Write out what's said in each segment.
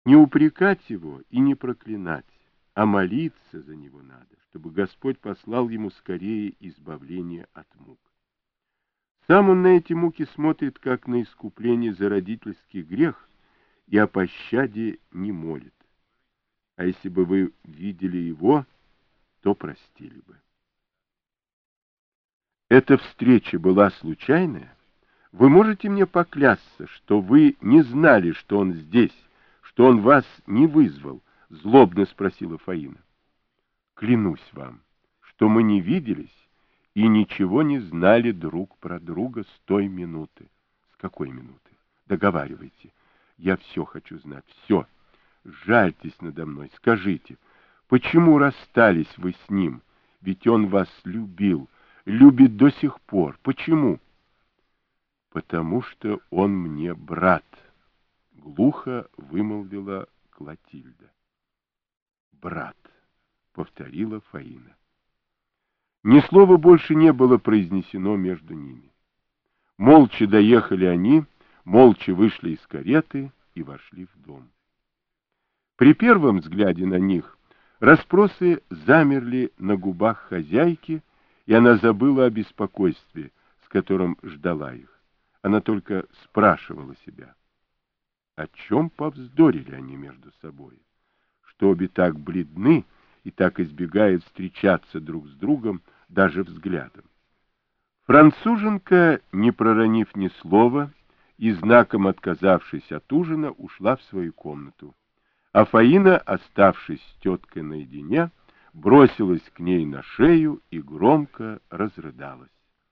Не упрекать его и не проклинать, а молиться за него надо, чтобы Господь послал ему скорее избавление от мук. Сам он на эти муки смотрит, как на искупление за родительский грех, и о пощаде не молит. А если бы вы видели его, то простили бы. Эта встреча была случайная? Вы можете мне поклясться, что вы не знали, что он здесь, что он вас не вызвал? Злобно спросила Фаина. Клянусь вам, что мы не виделись и ничего не знали друг про друга с той минуты. С какой минуты? Договаривайте. Я все хочу знать, все. Жальтесь надо мной, скажите, почему расстались вы с ним? Ведь он вас любил, любит до сих пор. Почему? Потому что он мне брат, глухо вымолвила Клотильда. Брат, повторила Фаина. Ни слова больше не было произнесено между ними. Молча доехали они, молча вышли из кареты и вошли в дом. При первом взгляде на них расспросы замерли на губах хозяйки, и она забыла о беспокойстве, с которым ждала их. Она только спрашивала себя, о чем повздорили они между собой, что обе так бледны и так избегают встречаться друг с другом даже взглядом. Француженка, не проронив ни слова и знаком отказавшись от ужина, ушла в свою комнату. А Фаина, оставшись с теткой наедине, бросилась к ней на шею и громко разрыдалась.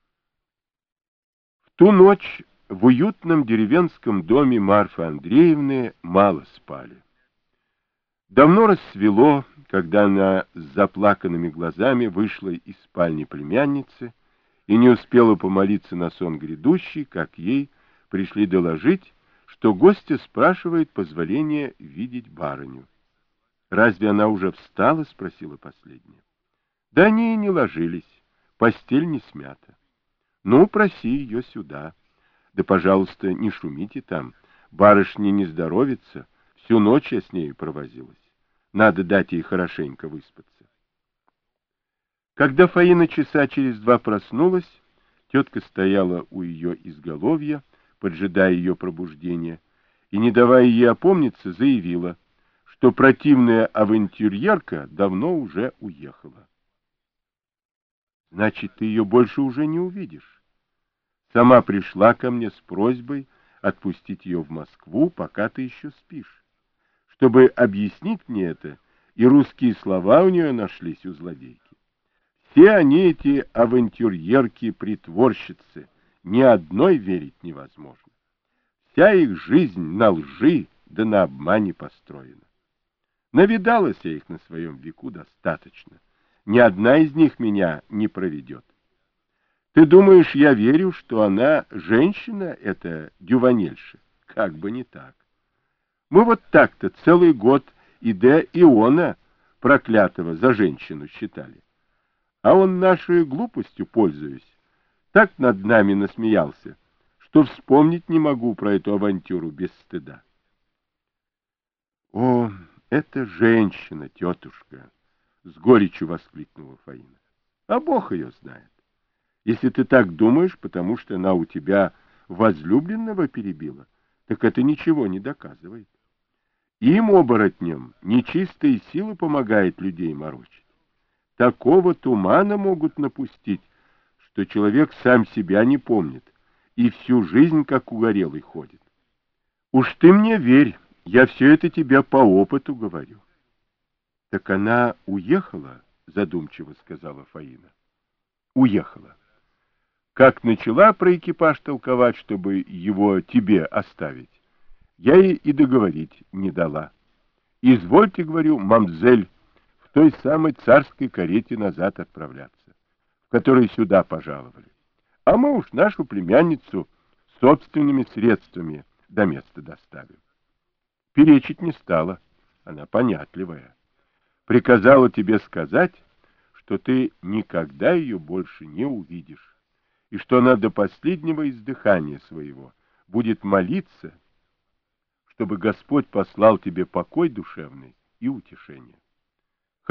В ту ночь в уютном деревенском доме Марфы Андреевны мало спали. Давно рассвело, когда она с заплаканными глазами вышла из спальни племянницы и не успела помолиться на сон грядущий, как ей пришли доложить, что гостья спрашивает позволения видеть барыню. «Разве она уже встала?» — спросила последняя. «Да они и не ложились, постель не смята». «Ну, проси ее сюда. Да, пожалуйста, не шумите там, барышне не здоровится, всю ночь я с нею провозилась. Надо дать ей хорошенько выспаться». Когда Фаина часа через два проснулась, тетка стояла у ее изголовья, поджидая ее пробуждения, и, не давая ей опомниться, заявила, что противная авантюрьерка давно уже уехала. «Значит, ты ее больше уже не увидишь. Сама пришла ко мне с просьбой отпустить ее в Москву, пока ты еще спишь. Чтобы объяснить мне это, и русские слова у нее нашлись у злодейки. Все они, эти авантюрьерки-притворщицы, ни одной верить невозможно. Вся их жизнь на лжи да на обмане построена. Навидалась я их на своем веку достаточно. Ни одна из них меня не проведет. Ты думаешь, я верю, что она женщина, эта дюванельша? Как бы не так. Мы вот так-то целый год Иде Иона проклятого за женщину считали. А он нашей глупостью, пользуясь, так над нами насмеялся, что вспомнить не могу про эту авантюру без стыда. О, это женщина, тетушка! С горечью воскликнула Фаина. А Бог ее знает. Если ты так думаешь, потому что она у тебя возлюбленного перебила, так это ничего не доказывает. Им, оборотням, нечистые силы помогает людей морочить. Такого тумана могут напустить, что человек сам себя не помнит и всю жизнь как угорелый ходит. Уж ты мне верь, я все это тебе по опыту говорю. — Так она уехала? — задумчиво сказала Фаина. — Уехала. Как начала про экипаж толковать, чтобы его тебе оставить, я ей и договорить не дала. Извольте, говорю, мамзель, в той самой царской карете назад отправляться, в которой сюда пожаловали. А мы уж нашу племянницу собственными средствами до места доставим. Перечить не стала, она понятливая. Приказала тебе сказать, что ты никогда ее больше не увидишь, и что она до последнего издыхания своего будет молиться, чтобы Господь послал тебе покой душевный и утешение.